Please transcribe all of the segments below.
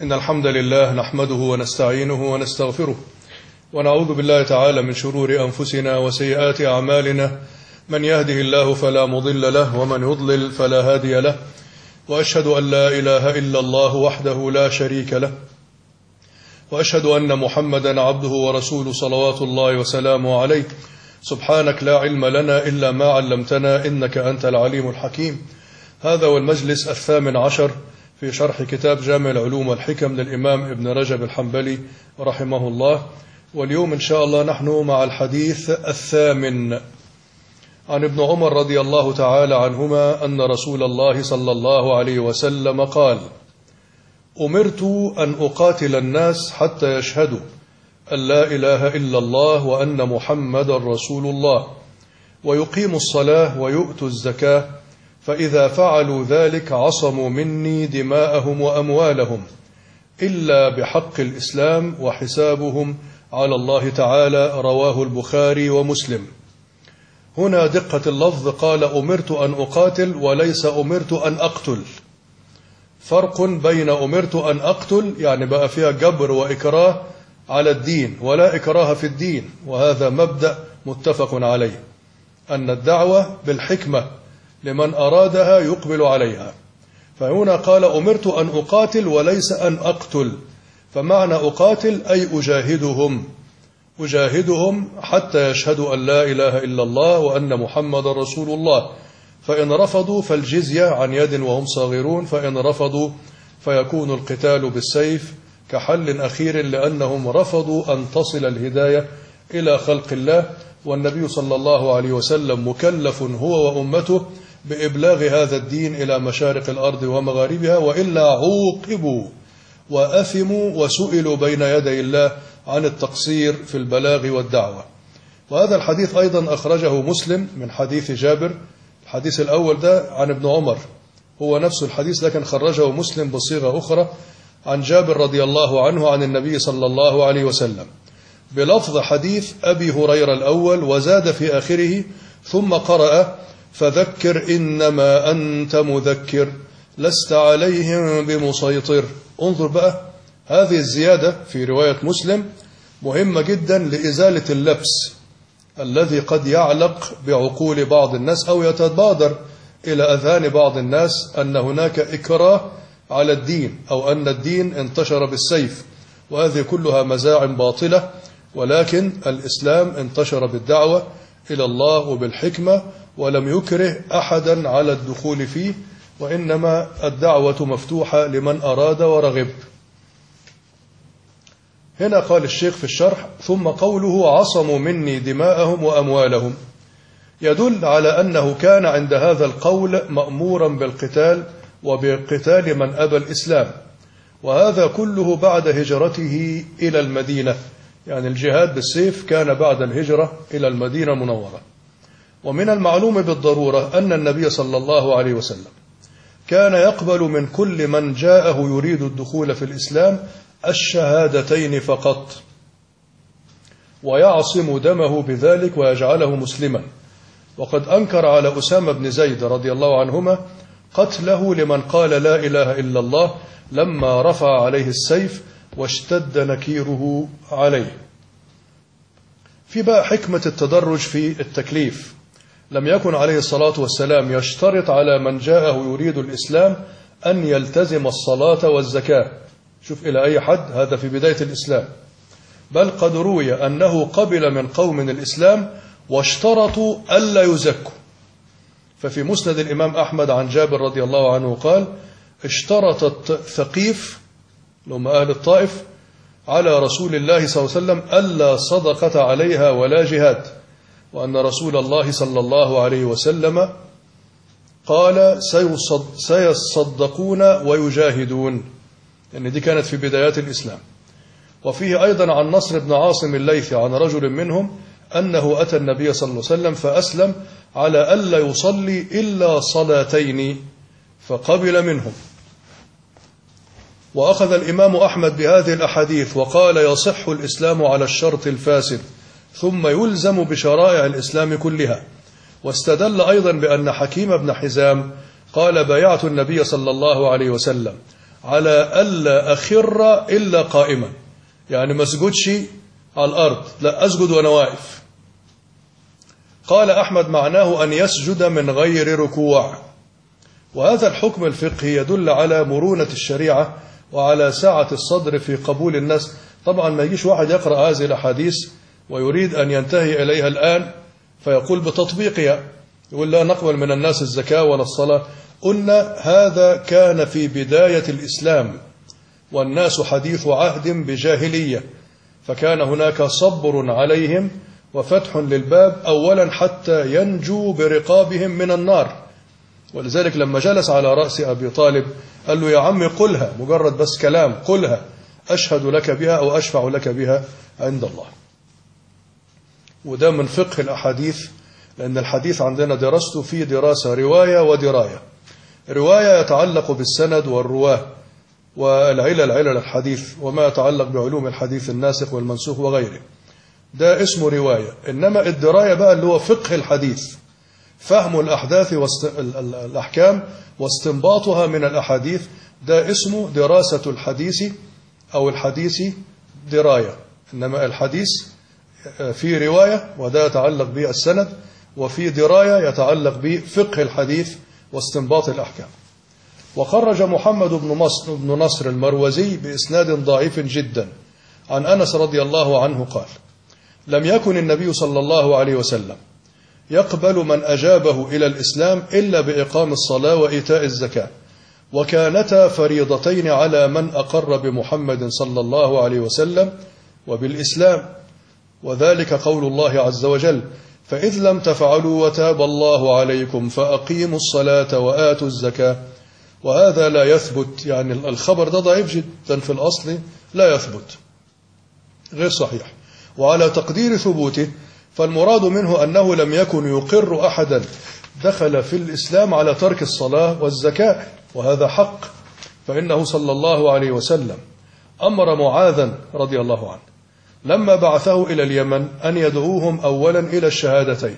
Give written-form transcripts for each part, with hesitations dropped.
إن الحمد لله نحمده ونستعينه ونستغفره ونعوذ بالله تعالى من شرور أنفسنا وسيئات أعمالنا، من يهده الله فلا مضل له ومن يضلل فلا هادي له، وأشهد أن لا إله إلا الله وحده لا شريك له، وأشهد أن محمدا عبده ورسوله صلوات الله وسلامه عليه. سبحانك لا علم لنا إلا ما علمتنا إنك أنت العليم الحكيم. هذا هو المجلس 18 في شرح كتاب جامع العلوم والحكم للإمام ابن رجب الحنبلي رحمه الله، واليوم إن شاء الله نحن مع الحديث 8 عن ابن عمر رضي الله تعالى عنهما أن رسول الله صلى الله عليه وسلم قال: أمرت أن أقاتل الناس حتى يشهدوا أن لا إله إلا الله وأن محمد رسول الله ويقيموا الصلاة ويؤتوا الزكاة، فإذا فعلوا ذلك عصموا مني دماءهم وأموالهم إلا بحق الإسلام وحسابهم على الله تعالى. رواه البخاري ومسلم. هنا دقة اللفظ، قال أمرت أن أقاتل وليس أمرت أن أقتل. فرق بين أمرت أن أقتل يعني بقى فيها جبر وإكراه على الدين، ولا إكراه في الدين، وهذا مبدأ متفق عليه، أن الدعوة بالحكمة لمن أرادها يقبل عليها. فهنا قال أمرت أن أقاتل وليس أن أقتل، فمعنى أقاتل أي أجاهدهم حتى يشهدوا أن لا إله إلا الله وأن محمد رسول الله، فإن رفضوا فالجزية عن يد وهم صاغرون، فإن رفضوا فيكون القتال بالسيف كحل أخير، لأنهم رفضوا أن تصل الهداية إلى خلق الله، والنبي صلى الله عليه وسلم مكلف هو وأمته بإبلاغ هذا الدين إلى مشارق الأرض ومغاربها، وإلا عوقبوا وأثموا وسئلوا بين يدي الله عن التقصير في البلاغ والدعوة. وهذا الحديث أيضا أخرجه مسلم من حديث جابر. الحديث الأول ده عن ابن عمر، هو نفس الحديث لكن خرجه مسلم بصيغة أخرى عن جابر رضي الله عنه عن النبي صلى الله عليه وسلم بلفظ حديث أبي هريرة الأول، وزاد في آخره ثم قرأ: فذكر إنما أنت مذكر لست عليهم بمسيطر. انظر بقى، هذه الزيادة في رواية مسلم مهمة جدا لإزالة اللبس الذي قد يعلق بعقول بعض الناس أو يتبادر إلى أذهان بعض الناس أن هناك إكراه على الدين أو أن الدين انتشر بالسيف، وهذه كلها مزاعم باطلة، ولكن الإسلام انتشر بالدعوة إلى الله وبالحكمة، ولم يكره أحدا على الدخول فيه، وإنما الدعوة مفتوحة لمن أراد ورغب. هنا قال الشيخ في الشرح: ثم قوله عصموا مني دماءهم وأموالهم، يدل على أنه كان عند هذا القول مأمورا بالقتال وبقتال من أبى الإسلام، وهذا كله بعد هجرته إلى المدينة، يعني الجهاد بالسيف كان بعد الهجرة إلى المدينة المنورة. ومن المعلوم بالضرورة أن النبي صلى الله عليه وسلم كان يقبل من كل من جاءه يريد الدخول في الإسلام الشهادتين فقط، ويعصم دمه بذلك ويجعله مسلما. وقد أنكر على أسامة بن زيد رضي الله عنهما قتله لمن قال لا إله إلا الله لما رفع عليه السيف واشتد نكيره عليه. في بقى حكمة التدرج في التكليف، لم يكن عليه الصلاة والسلام يشترط على من جاءه يريد الإسلام أن يلتزم الصلاة والزكاة، شوف إلى أي حد، هذا في بداية الإسلام، بل قد روي أنه قبل من قوم الإسلام واشترطوا ألا يزكوا. ففي مسند الإمام أحمد عن جابر رضي الله عنه قال: اشترطت ثقيف لهم أهل الطائف على رسول الله صلى الله عليه وسلم ألا صدقة عليها ولا جهاد، وأن رسول الله صلى الله عليه وسلم قال سيصدقون ويجاهدون، يعني دي كانت في بدايات الإسلام. وفيه أيضا عن نصر بن عاصم الليثي عن رجل منهم أنه أتى النبي صلى الله عليه وسلم فأسلم على ألا يصلي إلا صلاتين فقبل منهم. وأخذ الإمام أحمد بهذه الأحاديث وقال: يصح الإسلام على الشرط الفاسد ثم يلزم بشرائع الإسلام كلها. واستدل أيضا بأن حكيم بن حزام قال: بايعت النبي صلى الله عليه وسلم على ألا أخر إلا قائما، يعني ما اسجدش على الأرض، لا أسجد وأنا واقف. قال أحمد معناه أن يسجد من غير ركوع. وهذا الحكم الفقهي يدل على مرونة الشريعة وعلى سعة الصدر في قبول الناس. طبعا ما يجيش واحد يقرأ هذه الأحاديث ويريد أن ينتهي إليها الآن فيقول بتطبيقها، يقول لا نقبل من الناس الزكاة ولا الصلاة. قلنا هذا كان في بداية الإسلام والناس حديث عهد بجاهلية، فكان هناك صبر عليهم وفتح للباب أولا حتى ينجوا برقابهم من النار. ولذلك لما جلس على رأس أبي طالب قال له يا عم قلها، مجرد بس كلام، قلها أشهد لك بها أو أشفع لك بها عند الله. وده من فقه الأحاديث، لأن الحديث عندنا درسته في دراسة رواية ودراية. رواية يتعلق بالسند والرواه والعلل الحديث وما يتعلق بعلوم الحديث الناسخ والمنسوخ وغيره، ده اسمه رواية. إنما الدراية بقى اللي هو فقه الحديث، فهم الأحداث والأحكام واستنباطها من الأحاديث، ده اسمه دراسة الحديث أو الحديث دراية. إنما الحديث في رواية وده يتعلق بالسند، وفي دراية يتعلق بفقه الحديث واستنباط الأحكام. وخرج محمد بن نصر المروزي بإسناد ضعيف جدا عن أنس رضي الله عنه قال: لم يكن النبي صلى الله عليه وسلم يقبل من أجابه إلى الإسلام إلا بإقام الصلاة وإيتاء الزكاة، وكانتا فريضتين على من أقر بمحمد صلى الله عليه وسلم وبالإسلام، وذلك قول الله عز وجل: فإذ لم تفعلوا وتاب الله عليكم فأقيموا الصلاة وآتوا الزكاة. وهذا لا يثبت، يعني الخبر ده ضعيف جدا في الأصل، لا يثبت، غير صحيح. وعلى تقدير ثبوته فالمراد منه أنه لم يكن يقر أحدا دخل في الإسلام على ترك الصلاة والزكاة، وهذا حق. فإنه صلى الله عليه وسلم أمر معاذا رضي الله عنه لما بعثه إلى اليمن أن يدعوهم أولا إلى الشهادتين،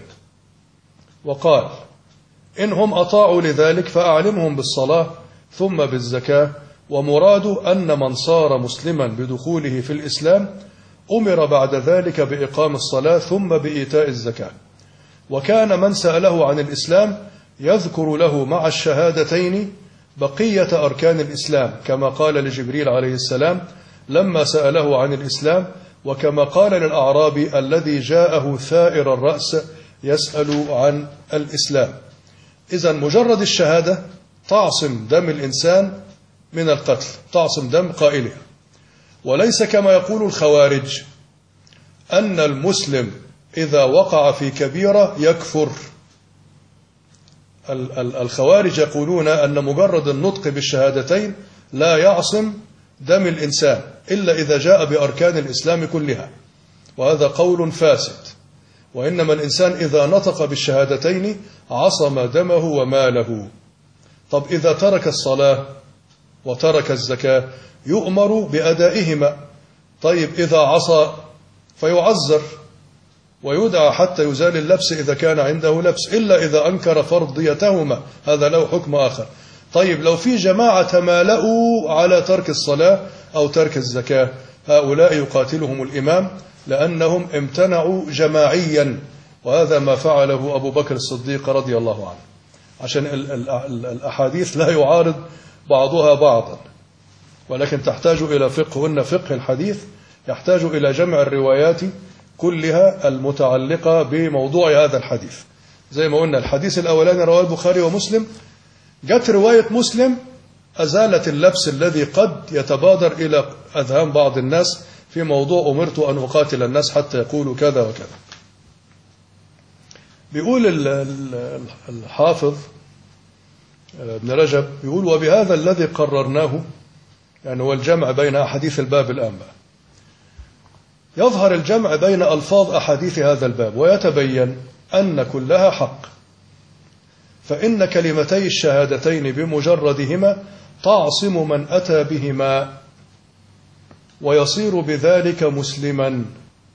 وقال: إنهم أطاعوا لذلك فأعلمهم بالصلاة ثم بالزكاة. ومراد أن من صار مسلما بدخوله في الإسلام أمر بعد ذلك بإقام الصلاة ثم بإيتاء الزكاة. وكان من سأله عن الإسلام يذكر له مع الشهادتين بقية أركان الإسلام، كما قال لجبريل عليه السلام لما سأله عن الإسلام، وكما قال للأعرابي الذي جاءه ثائر الرأس يسأل عن الإسلام. إذن مجرد الشهادة تعصم دم الإنسان من القتل، تعصم دم قائله، وليس كما يقول الخوارج أن المسلم إذا وقع في كبيرة يكفر. الخوارج يقولون أن مجرد النطق بالشهادتين لا يعصم دم الإنسان إلا إذا جاء بأركان الإسلام كلها، وهذا قول فاسد. وإنما الإنسان إذا نطق بالشهادتين عصم دمه وماله. طب إذا ترك الصلاة وترك الزكاة يؤمر بأدائهما. طيب إذا عصى فيعذر ويدعى حتى يزال اللبس إذا كان عنده لبس، إلا إذا أنكر فرضيتهما، هذا له حكم آخر. طيب لو في جماعة تمالؤوا على ترك الصلاة أو ترك الزكاة، هؤلاء يقاتلهم الإمام لأنهم امتنعوا جماعيا، وهذا ما فعله أبو بكر الصديق رضي الله عنه، عشان الأحاديث لا يعارض بعضها بعضا، ولكن تحتاج إلى فقه. إن فقه الحديث يحتاج إلى جمع الروايات كلها المتعلقة بموضوع هذا الحديث. زي ما قلنا الحديث الأولاني رواه البخاري ومسلم، جت رواية مسلم أزالت اللبس الذي قد يتبادر إلى أذهان بعض الناس في موضوع أمرت أن أقاتل الناس حتى يقولوا كذا وكذا. بيقول الحافظ ابن رجب، يقول: وبهذا الذي قررناه، يعني هو الجمع بين أحاديث الباب الآن بقى، يظهر الجمع بين ألفاظ أحاديث هذا الباب ويتبين أن كلها حق. فإن كلمتي الشهادتين بمجردهما تعصم من أتى بهما ويصير بذلك مسلما.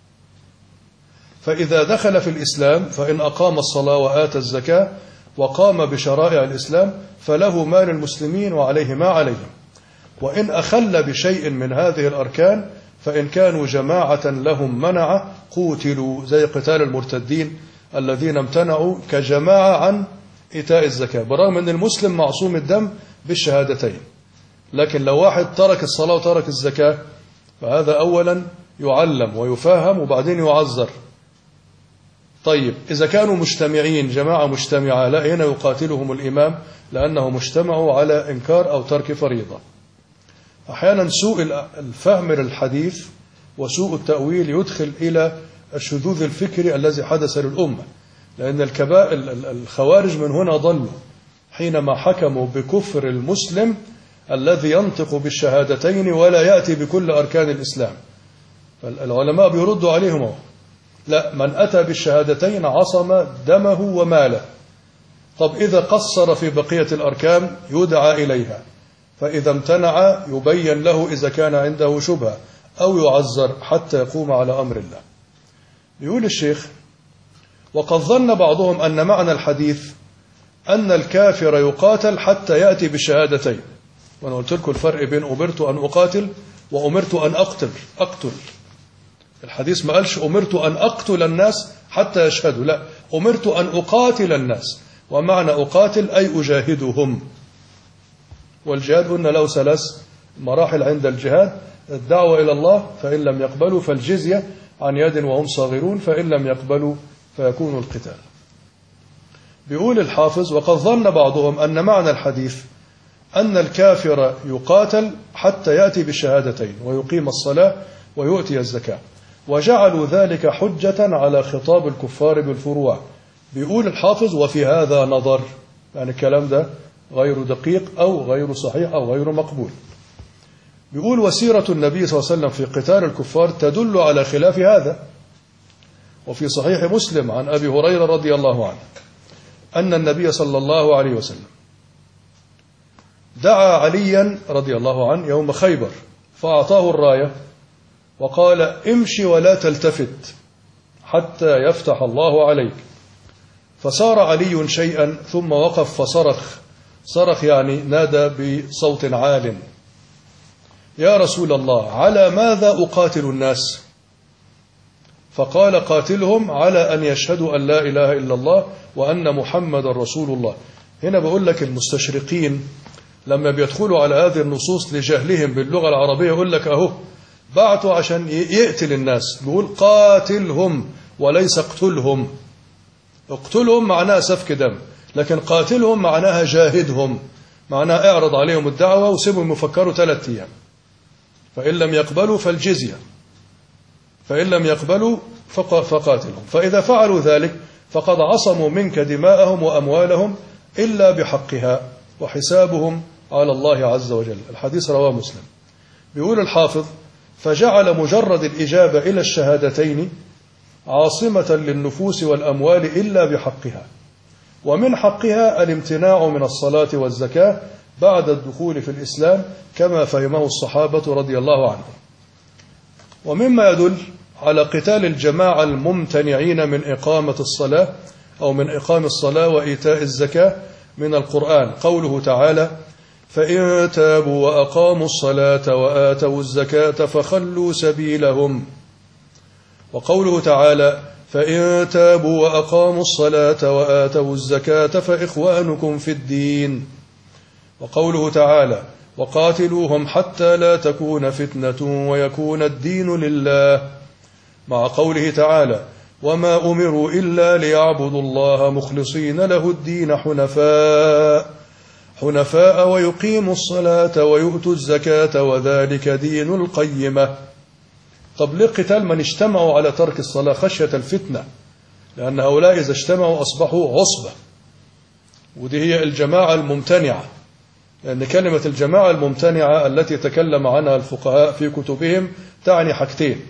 فإذا دخل في الإسلام فإن أقام الصلاة وآتى الزكاة وقام بشرائع الإسلام فله ما للمسلمين وعليه ما عليهم. وإن أخل بشيء من هذه الأركان فإن كانوا جماعة لهم منع قوتلوا، زي قتال المرتدين الذين امتنعوا كجماعة عن إيتاء الزكاة، برغم أن المسلم معصوم الدم بالشهادتين. لكن لو واحد ترك الصلاة وترك الزكاة فهذا أولا يعلم ويفهم وبعدين يعذر. طيب إذا كانوا مجتمعين جماعة مجتمعة، لا، هنا يقاتلهم الإمام لأنه مجتمعوا على إنكار أو ترك فريضة. أحيانا سوء الفهم للحديث وسوء التأويل يدخل إلى الشذوذ الفكري الذي حدث للأمة، لأن الخوارج من هنا ضلوا حينما حكموا بكفر المسلم الذي ينطق بالشهادتين ولا يأتي بكل أركان الإسلام. فالعلماء بيردوا عليهم، لا، من أتى بالشهادتين عصم دمه وماله. طب إذا قصر في بقية الأركان يدعى إليها، فإذا امتنع يبين له إذا كان عنده شبهة أو يعذر حتى يقوم على أمر الله. يقول الشيخ: وقد ظن بعضهم أن معنى الحديث أن الكافر يقاتل حتى يأتي بالشهادتين. وأنا قلت لكم الفرق بين أمرت أن أقاتل وأمرت أن أقتل. الحديث ما قالش أمرت أن أقتل الناس حتى يشهدوا، لا، أمرت أن أقاتل الناس، ومعنى أقاتل أي أجاهدهم. والجهاد قلنا له 3 مراحل عند الجهاد: الدعوة إلى الله، فإن لم يقبلوا فالجزية عن يد وهم صاغرون، فإن لم يقبلوا فيكون القتال. بيقول الحافظ: وقد ظن بعضهم أن معنى الحديث أن الكافر يقاتل حتى يأتي بالشهادتين ويقيم الصلاة ويؤتي الزكاة، وجعلوا ذلك حجة على خطاب الكفار بالفروع. بيقول الحافظ: وفي هذا نظر، يعني الكلام ده غير دقيق أو غير صحيح أو غير مقبول. بيقول: وسيرة النبي صلى الله عليه وسلم في قتال الكفار تدل على خلاف هذا. وفي صحيح مسلم عن أبي هريرة رضي الله عنه أن النبي صلى الله عليه وسلم دعا عليا رضي الله عنه يوم خيبر فأعطاه الراية وقال: امشي ولا تلتفت حتى يفتح الله عليك. فسار علي شيئا ثم وقف فصرخ يعني نادى بصوت عال: يا رسول الله، على ماذا أقاتل الناس؟ فقال: قاتلهم على أن يشهدوا أن لا إله إلا الله وأن محمد رسول الله. هنا بقول لك المستشرقين لما بيدخلوا على هذه النصوص لجهلهم باللغة العربية يقول لك أهو بعتوا عشان يقتل الناس، بيقول قاتلهم وليس اقتلهم. اقتلهم معناها سفك دم، لكن قاتلهم معناها جاهدهم، معناها اعرض عليهم الدعوة وسيبهم يفكروا 3 أيام، فإن لم يقبلوا فالجزية، فإن لم يقبلوا فقاتلهم. فإذا فعلوا ذلك فقد عصموا منك دماءهم وأموالهم إلا بحقها وحسابهم على الله عز وجل. الحديث رواه مسلم. بيقول الحافظ: فجعل مجرد الإجابة إلى الشهادتين عاصمة للنفوس والأموال إلا بحقها، ومن حقها الامتناع من الصلاة والزكاة بعد الدخول في الإسلام كما فهمه الصحابة رضي الله عنهم. ومما يدل على قتال الجماعة الممتنعين من إقامة الصلاة أو من إقام الصلاة وإيتاء الزكاة من القرآن قوله تعالى: فإن تابوا وأقاموا الصلاة وآتوا الزكاة فخلوا سبيلهم. وقوله تعالى: فإن تابوا وأقاموا الصلاة وآتوا الزكاة فإخوانكم في الدين. وقوله تعالى: وقاتلوهم حتى لا تكون فتنة ويكون الدين لله. مع قوله تعالى: وما أمروا إلا ليعبدوا الله مخلصين له الدين حنفاء ويقيموا الصلاة ويؤتوا الزكاة وذلك دين القيمة. طب ليه قتال من اجتمعوا على ترك الصلاة؟ خشية الفتنة، لأن هؤلاء إذا اجتمعوا أصبحوا عصبة، ودي هي الجماعة الممتنعة، لأن كلمة الجماعة الممتنعة التي تكلم عنها الفقهاء في كتبهم تعني حاجتين: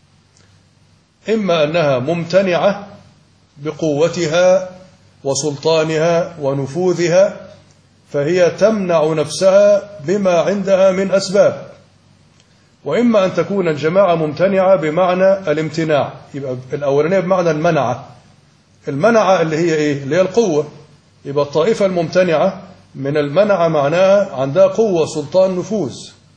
إما أنها ممتنعة بقوتها وسلطانها ونفوذها فهي تمنع نفسها بما عندها من أسباب، وإما أن تكون الجماعة ممتنعة بمعنى الامتناع. يبقى الأولانية بمعنى المنعة اللي هي إيه؟ اللي هي القوة. يبقى الطائفة الممتنعة من المنع معناها عندها قوة سلطان نفوذ،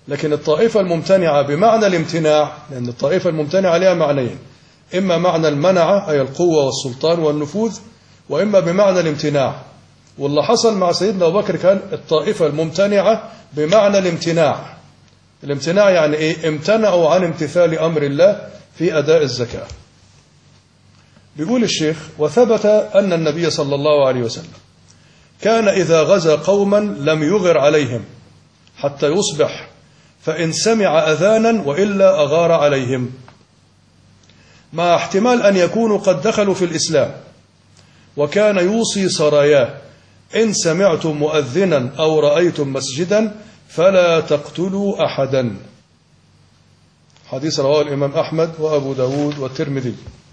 لكن الطائفة الممتنعة بمعنى الامتناع، لأن الطائفة الممتنعة لها معنيين، إما معنى المنعة أي القوة والسلطان والنفوذ، وإما بمعنى الامتناع. واللي حصل مع سيدنا أبو بكر كان الطائفة الممتنعة بمعنى الامتناع. الامتناع يعني إيه؟ امتنعوا عن امتثال أمر الله في أداء الزكاة. بيقول الشيخ: وثبت أن النبي صلى الله عليه وسلم كان إذا غزا قوما لم يغر عليهم حتى يصبح، فإن سمع أذانا وإلا أغار عليهم، مع احتمال أن يكونوا قد دخلوا في الإسلام. وكان يوصي سراياه: إن سمعتم مؤذنا أو رأيتم مسجدا فلا تقتلوا أحدا. حديث رواه الإمام أحمد وأبو داود والترمذي.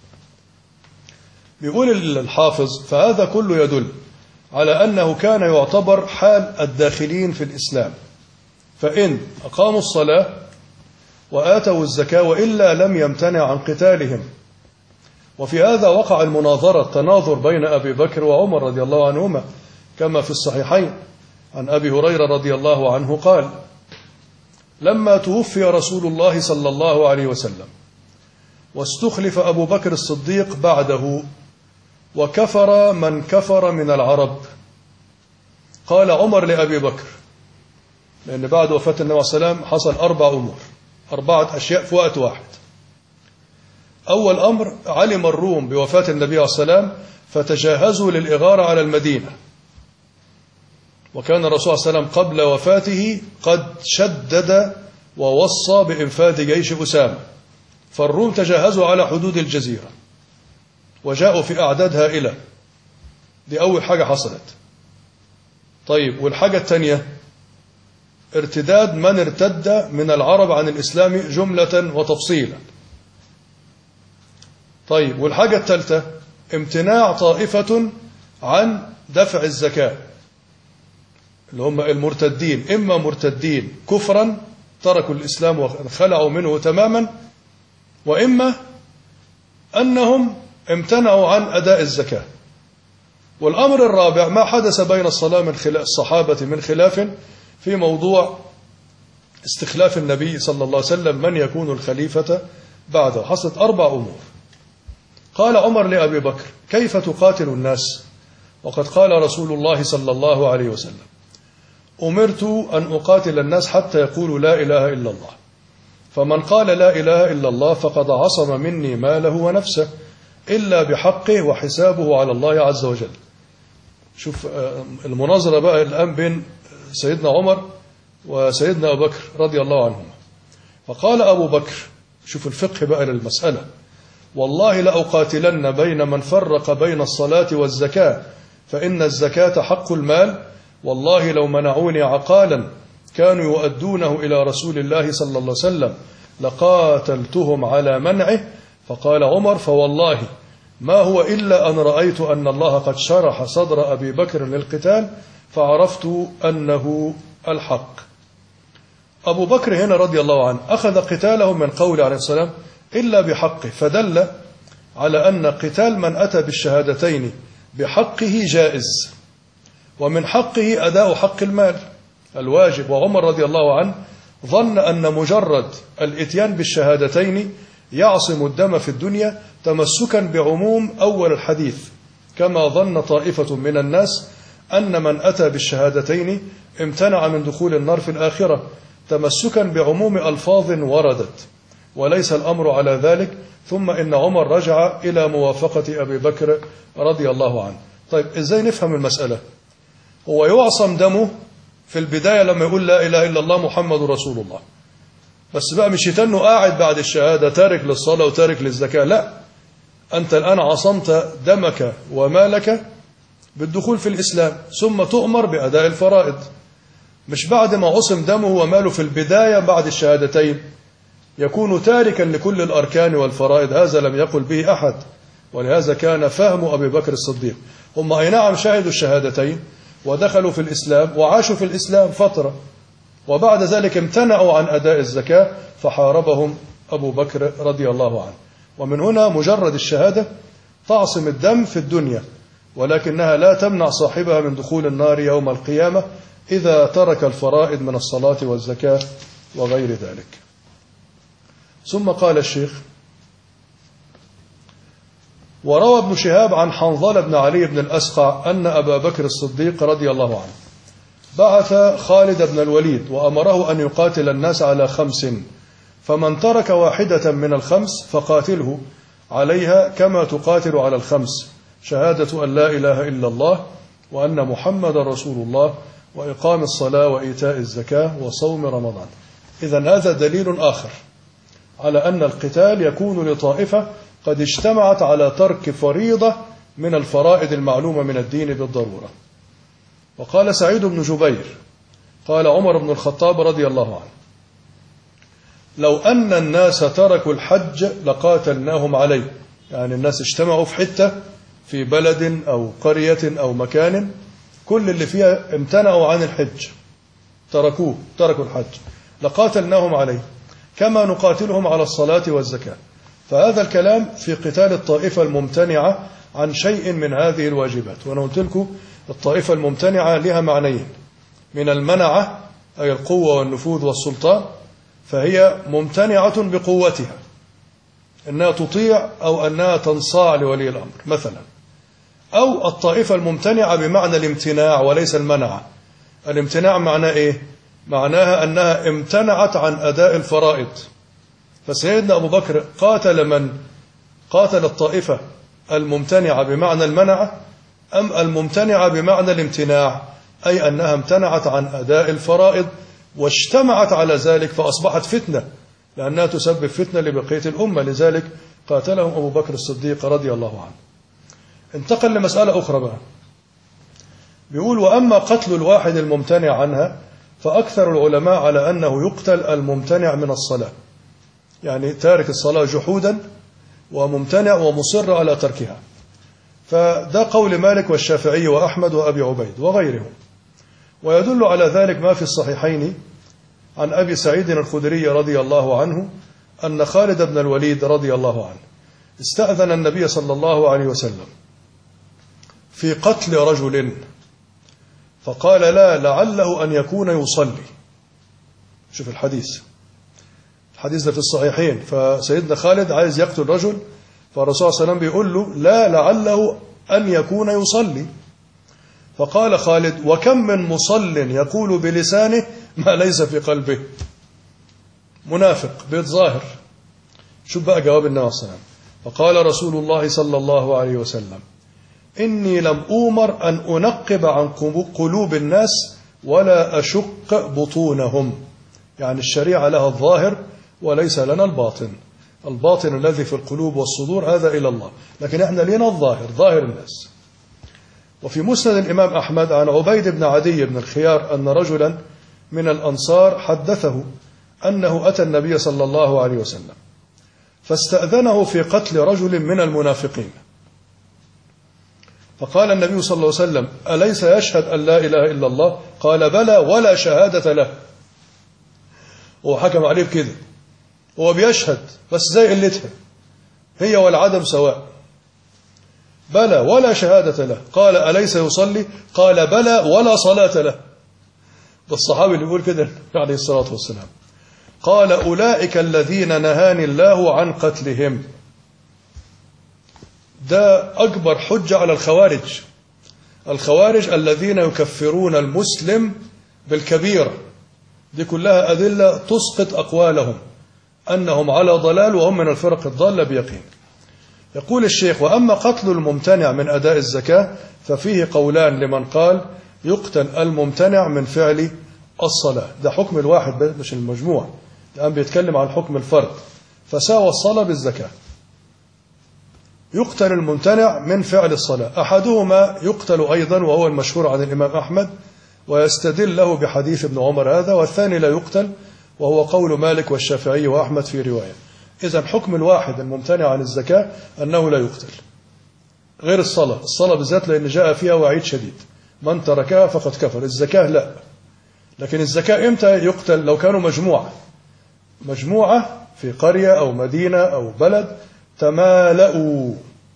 بيقول الحافظ: فهذا كله يدل على أنه كان يعتبر حال الداخلين في الإسلام، فإن أقاموا الصلاة وآتوا الزكاة وإلا لم يمتنع عن قتالهم. وفي هذا وقع المناظرة، التناظر بين أبي بكر وعمر رضي الله عنهما، كما في الصحيحين عن أبي هريرة رضي الله عنه قال: لما توفي رسول الله صلى الله عليه وسلم واستخلف أبو بكر الصديق بعده وكفر من كفر من العرب، قال عمر لأبي بكر، لأن بعد وفاة النبي صلى الله عليه وسلم حصل 4 أمور، 4 أشياء في وقت واحد. أول أمر: علم الروم بوفاة النبي صلى الله عليه وسلم فتجهزوا للإغارة على المدينة، وكان الرسول صلى الله عليه وسلم قبل وفاته قد شدد ووصى بإنفاذ جيش أسامة، فالروم تجهزوا على حدود الجزيرة وجاءوا في أعداد هائلة. دي أول حاجة حصلت. طيب، والحاجة الثانية: ارتداد من ارتد من العرب عن الإسلام جملة وتفصيلا. طيب، والحاجة الثالثة: امتناع طائفة عن دفع الزكاة، اللي هم المرتدين، إما مرتدين كفرا تركوا الإسلام وخلعوا منه تماما، وإما أنهم امتنعوا عن أداء الزكاة. والأمر الرابع: ما حدث بين الصحابة من خلاف في موضوع استخلاف النبي صلى الله عليه وسلم من يكون الخليفة بعده. حصلت 4 أمور. قال عمر لأبي بكر: كيف تقاتل الناس وقد قال رسول الله صلى الله عليه وسلم: أمرت أن أقاتل الناس حتى يقولوا لا إله إلا الله، فمن قال لا إله إلا الله فقد عصم مني ماله ونفسه إلا بحقه وحسابه على الله عز وجل. شوف المناظرة بقى الآن بين سيدنا عمر وسيدنا أبو بكر رضي الله عنهما. فقال أبو بكر، شوف الفقه بقى للمسألة: والله لأقاتلن بين من فرق بين الصلاة والزكاة، فإن الزكاة حق المال، والله لو منعوني عقالا كانوا يؤدونه إلى رسول الله صلى الله عليه وسلم لقاتلتهم على منعه. فقال عمر: فوالله ما هو إلا أن رأيت أن الله قد شرح صدر أبي بكر للقتال فعرفت أنه الحق. أبو بكر هنا رضي الله عنه أخذ قتالهم من قول عليه السلام إلا بحقه، فدل على أن قتال من أتى بالشهادتين بحقه جائز، ومن حقه أداء حق المال الواجب. وعمر رضي الله عنه ظن أن مجرد الإتيان بالشهادتين يعصم الدم في الدنيا تمسكا بعموم أول الحديث، كما ظن طائفة من الناس أن من أتى بالشهادتين امتنع من دخول النار في الآخرة تمسكا بعموم ألفاظ وردت، وليس الأمر على ذلك. ثم إن عمر رجع إلى موافقة أبي بكر رضي الله عنه. طيب، إزاي نفهم المسألة؟ هو يعصم دمه في البداية لما يقول لا إله إلا الله محمد رسول الله، بس بقى مش يتنه قاعد بعد الشهادة تارك للصلاة وتارك للزكاة، لا، أنت الآن عصمت دمك ومالك بالدخول في الإسلام، ثم تؤمر بأداء الفرائض. مش بعد ما عصم دمه وماله في البداية بعد الشهادتين يكون تاركا لكل الأركان والفرائض، هذا لم يقل به أحد. ولهذا كان فهم أبي بكر الصديق، هم أي نعم شهدوا الشهادتين ودخلوا في الإسلام وعاشوا في الإسلام فترة، وبعد ذلك امتنعوا عن أداء الزكاة فحاربهم أبو بكر رضي الله عنه. ومن هنا مجرد الشهادة تعصم الدم في الدنيا، ولكنها لا تمنع صاحبها من دخول النار يوم القيامة إذا ترك الفرائض من الصلاة والزكاة وغير ذلك. ثم قال الشيخ: وروى ابن شهاب عن حنظلة بن علي بن الأسقع أن أبا بكر الصديق رضي الله عنه بعث خالد بن الوليد وأمره أن يقاتل الناس على 5، فمن ترك واحدة من ال5 فقاتله عليها كما تقاتل على ال5، شهادة أن لا إله إلا الله وأن محمد رسول الله وإقام الصلاة وإيتاء الزكاة وصوم رمضان. إذن هذا دليل آخر على أن القتال يكون لطائفة قد اجتمعت على ترك فريضة من الفرائض المعلومة من الدين بالضرورة. وقال سعيد بن جبير قال عمر بن الخطاب رضي الله عنه: لو أن الناس تركوا الحج لقاتلناهم عليه. يعني الناس اجتمعوا في حتة في بلد أو قرية أو مكان، كل اللي فيها امتنعوا عن الحج، تركوا الحج، لقاتلناهم عليه كما نقاتلهم على الصلاة والزكاة. فهذا الكلام في قتال الطائفة الممتنعة عن شيء من هذه الواجبات. وأنا قلت لكم الطائفة الممتنعة لها معنيين: من المنعة أي القوة والنفوذ والسلطان، فهي ممتنعة بقوتها، أنها تطيع أو أنها تنصاع لولي الأمر مثلا. أو الطائفة الممتنعة بمعنى الامتناع وليس المنعة. الامتناع معناه إيه؟ معناها أنها امتنعت عن أداء الفرائض. فسيدنا أبو بكر قاتل الطائفة الممتنعة بمعنى المنعة أم الممتنعة بمعنى الامتناع، أي أنها امتنعت عن أداء الفرائض واجتمعت على ذلك فأصبحت فتنة، لأنها تسبب فتنة لبقية الأمة، لذلك قاتلهم أبو بكر الصديق رضي الله عنه. انتقل لمسألة أخرى بقى، بيقول: وأما قتل الواحد الممتنع عنها فأكثر العلماء على أنه يقتل الممتنع من الصلاة، يعني تارك الصلاة جحودا وممتنع ومصر على تركها. فده قول مالك والشافعي وأحمد وأبي عبيد وغيرهم. ويدل على ذلك ما في الصحيحين عن أبي سعيد الخدري رضي الله عنه أن خالد بن الوليد رضي الله عنه استأذن النبي صلى الله عليه وسلم في قتل رجل، فقال: لا، لعله أن يكون يصلي. شوف الحديث ده في الصحيحين. فسيدنا خالد عايز يقتل رجل، فالرسول صلى الله عليه وسلم بيقول له: لا، لعله أن يكون يصلي. فقال خالد: وكم من مصل يقول بلسانه ما ليس في قلبه. منافق بيتظاهر. شوف بقى جواب النبي صلى الله عليه وسلم. فقال رسول الله صلى الله عليه وسلم: إني لم أؤمر أن أنقب عن قلوب الناس ولا أشق بطونهم. يعني الشريعة لها الظاهر وليس لنا الباطن. الباطن الذي في القلوب والصدور هذا إلى الله، لكن احنا لنا الظاهر، ظاهر الناس. وفي مسند الإمام أحمد عن عبيد بن عدي بن الخيار أن رجلا من الأنصار حدثه أنه أتى النبي صلى الله عليه وسلم فاستأذنه في قتل رجل من المنافقين. فقال النبي صلى الله عليه وسلم: أليس يشهد أن لا إله إلا الله؟ قال: بلى، ولا شهادة له. هو حكم عليه بكده، هو بيشهد بس زي قلتها، هي والعدم سواء. بلى ولا شهادة له. قال: أليس يصلي؟ قال: بلى ولا صلاة له. ده الصحابي اللي يقول كده عليه الصلاة والسلام. قال: أولئك الذين نهاني الله عن قتلهم. ده أكبر حجة على الخوارج الذين يكفرون المسلم بالكبيرة. دي كلها أدلة تسقط أقوالهم أنهم على ضلال وهم من الفرق الضالة بيقين. يقول الشيخ: وأما قتل الممتنع من أداء الزكاة ففيه قولان لمن قال يقتل الممتنع من فعل الصلاة. ده حكم الواحد مش المجموع، الآن بيتكلم عن حكم الفرد، فساوى الصلاة بالزكاة. يقتل الممتنع من فعل الصلاة. أحدهما يقتل أيضا وهو المشهور عن الإمام أحمد ويستدل له بحديث ابن عمر هذا، والثاني لا يقتل وهو قول مالك والشافعي وأحمد في رواية. إذن حكم الواحد الممتنع عن الزكاة أنه لا يقتل، غير الصلاة بالذات لأن جاء فيها وعيد شديد: من تركها فقد كفر. الزكاة لا. لكن الزكاة إمتى يقتل؟ لو كانوا مجموعة في قرية أو مدينة أو بلد تمالأوا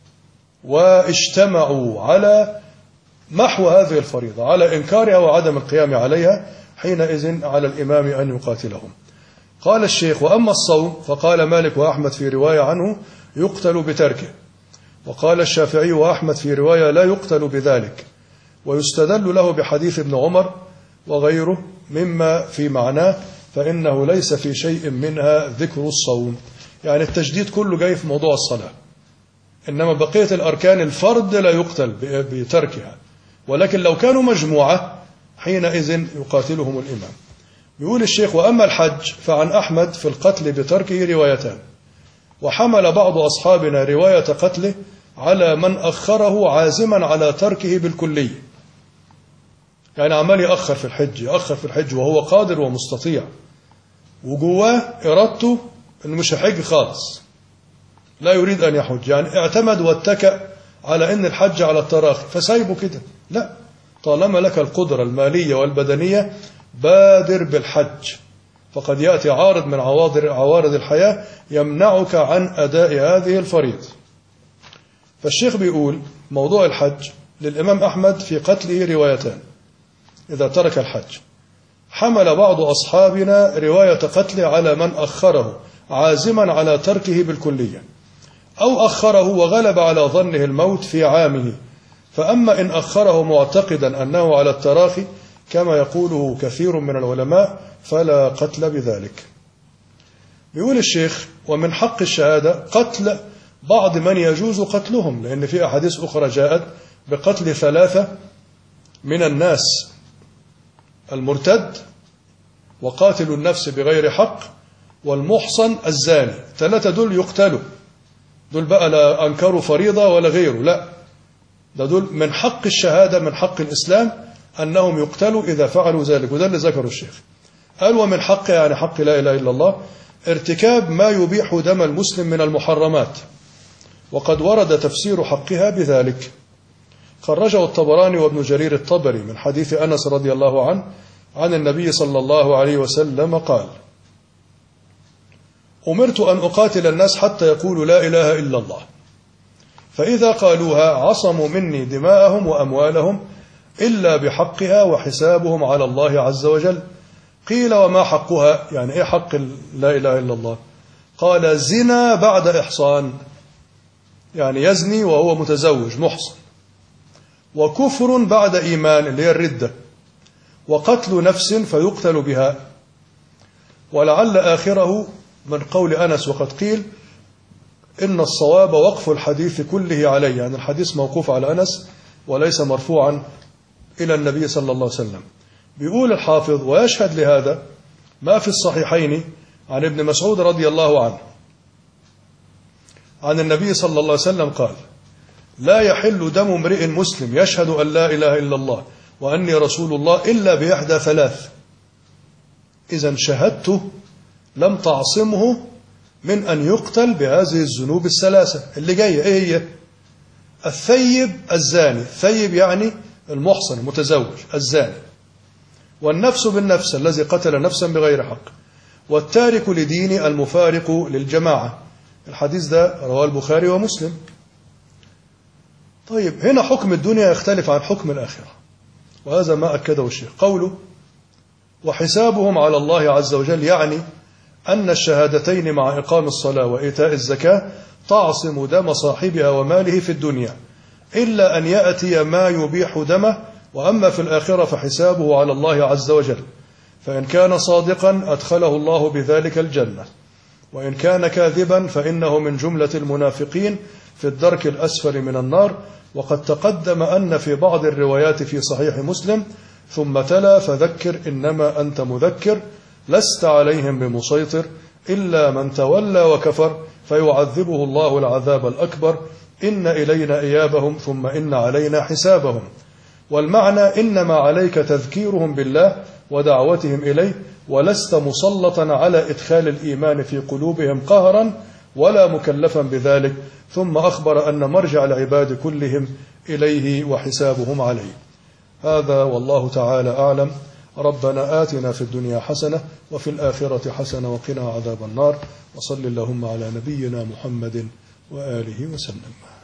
واجتمعوا على محو هذه الفريضة، على إنكارها وعدم القيام عليها، حينئذ على الإمام أن يقاتلهم. قال الشيخ: وأما الصوم فقال مالك وأحمد في رواية عنه يقتل بتركه، وقال الشافعي وأحمد في رواية لا يقتل بذلك، ويستدل له بحديث ابن عمر وغيره مما في معناه، فإنه ليس في شيء منها ذكر الصوم. يعني التشديد كله جاي في موضوع الصلاة، إنما بقية الأركان الفرد لا يقتل بتركها، ولكن لو كانوا مجموعة حينئذ يقاتلهم الإمام. يقول الشيخ: وأما الحج فعن أحمد في القتل بتركه روايتان، وحمل بعض أصحابنا رواية قتله على من أخره عازما على تركه بالكلية. يعني عمال يأخر في الحج وهو قادر ومستطيع، وجواه إرادته أنه مش هيحج خالص، لا يريد أن يحج، يعني اعتمد واتكأ على أن الحج على التراخي فسايبه كده. لا، طالما لك القدرة المالية والبدنية بادر بالحج، فقد يأتي عارض من عوارض الحياة يمنعك عن أداء هذه الفريضة. فالشيخ بيقول موضوع الحج للإمام أحمد في قتله روايتان إذا ترك الحج. حمل بعض أصحابنا رواية قتله على من أخره عازما على تركه بالكلية، أو أخره وغلب على ظنه الموت في عامه، فأما إن أخره معتقدا أنه على التراخي كما يقوله كثير من العلماء فلا قتل بذلك. بيقول الشيخ: ومن حق الشهادة قتل بعض من يجوز قتلهم، لأن في أحاديث أخرى جاءت بقتل 3 من الناس: المرتد، وقاتل النفس بغير حق، والمحصن الزاني. 3 دول يقتلوا، دول بقى لا أنكروا فريضة ولا غيره، لا، ده دول من حق الشهادة، من حق الإسلام أنهم يقتلوا إذا فعلوا ذلك، وده اللي ذكره الشيخ. قال: ومن حق، يعني حق لا إله إلا الله، ارتكاب ما يبيح دم المسلم من المحرمات، وقد ورد تفسير حقها بذلك. خرجه الطبراني وابن جرير الطبري من حديث أنس رضي الله عنه عن النبي صلى الله عليه وسلم قال: أمرت أن أقاتل الناس حتى يقولوا لا إله إلا الله، فإذا قالوها عصموا مني دماءهم وأموالهم إلا بحقها وحسابهم على الله عز وجل. قيل: وما حقها؟ يعني إيه حق لا إله إلا الله؟ قال: زنا بعد إحصان، يعني يزني وهو متزوج محصن، وكفر بعد إيمان اللي هي الردة، وقتل نفس فيقتل بها. ولعل آخره من قول أنس، وقد قيل إن الصواب وقف الحديث كله عليه، يعني الحديث موقوف على أنس وليس مرفوعا إلى النبي صلى الله عليه وسلم. بيقول الحافظ: ويشهد لهذا ما في الصحيحين عن ابن مسعود رضي الله عنه عن النبي صلى الله عليه وسلم قال: لا يحل دم امرئ مسلم يشهد أن لا إله إلا الله وأني رسول الله إلا بإحدى 3. إذن شهدته لم تعصمه من أن يقتل بهذه الذنوب ال3 اللي جاية. إيه هي؟ الثيب الزاني، الثيب يعني المحصن المتزوج الزاني، والنفس بالنفس الذي قتل نفسا بغير حق، والتارك لدين المفارق للجماعة. الحديث ده رواه البخاري ومسلم. طيب، هنا حكم الدنيا يختلف عن حكم الآخرة، وهذا ما أكده الشيخ. قوله: وحسابهم على الله عز وجل، يعني أن الشهادتين مع إقام الصلاة وإيتاء الزكاة تعصم دم صاحبها وماله في الدنيا، إلا أن يأتي ما يبيح دمه، وأما في الآخرة فحسابه على الله عز وجل، فإن كان صادقا أدخله الله بذلك الجنة، وإن كان كاذبا فإنه من جملة المنافقين في الدرك الأسفل من النار. وقد تقدم أن في بعض الروايات في صحيح مسلم: ثم تلا: فذكر إنما أنت مذكر لست عليهم بمسيطر إلا من تولى وكفر فيعذبه الله العذاب الأكبر، إن إلينا إيابهم ثم إن علينا حسابهم. والمعنى: إنما عليك تذكيرهم بالله ودعوتهم إليه، ولست مسلطا على إدخال الإيمان في قلوبهم قهرا ولا مكلفا بذلك. ثم أخبر أن مرجع العباد كلهم إليه وحسابهم عليه. هذا والله تعالى أعلم. ربنا آتنا في الدنيا حسنة وفي الآخرة حسنة وقنا عذاب النار، وصل اللهم على نبينا محمد وآله وسلم.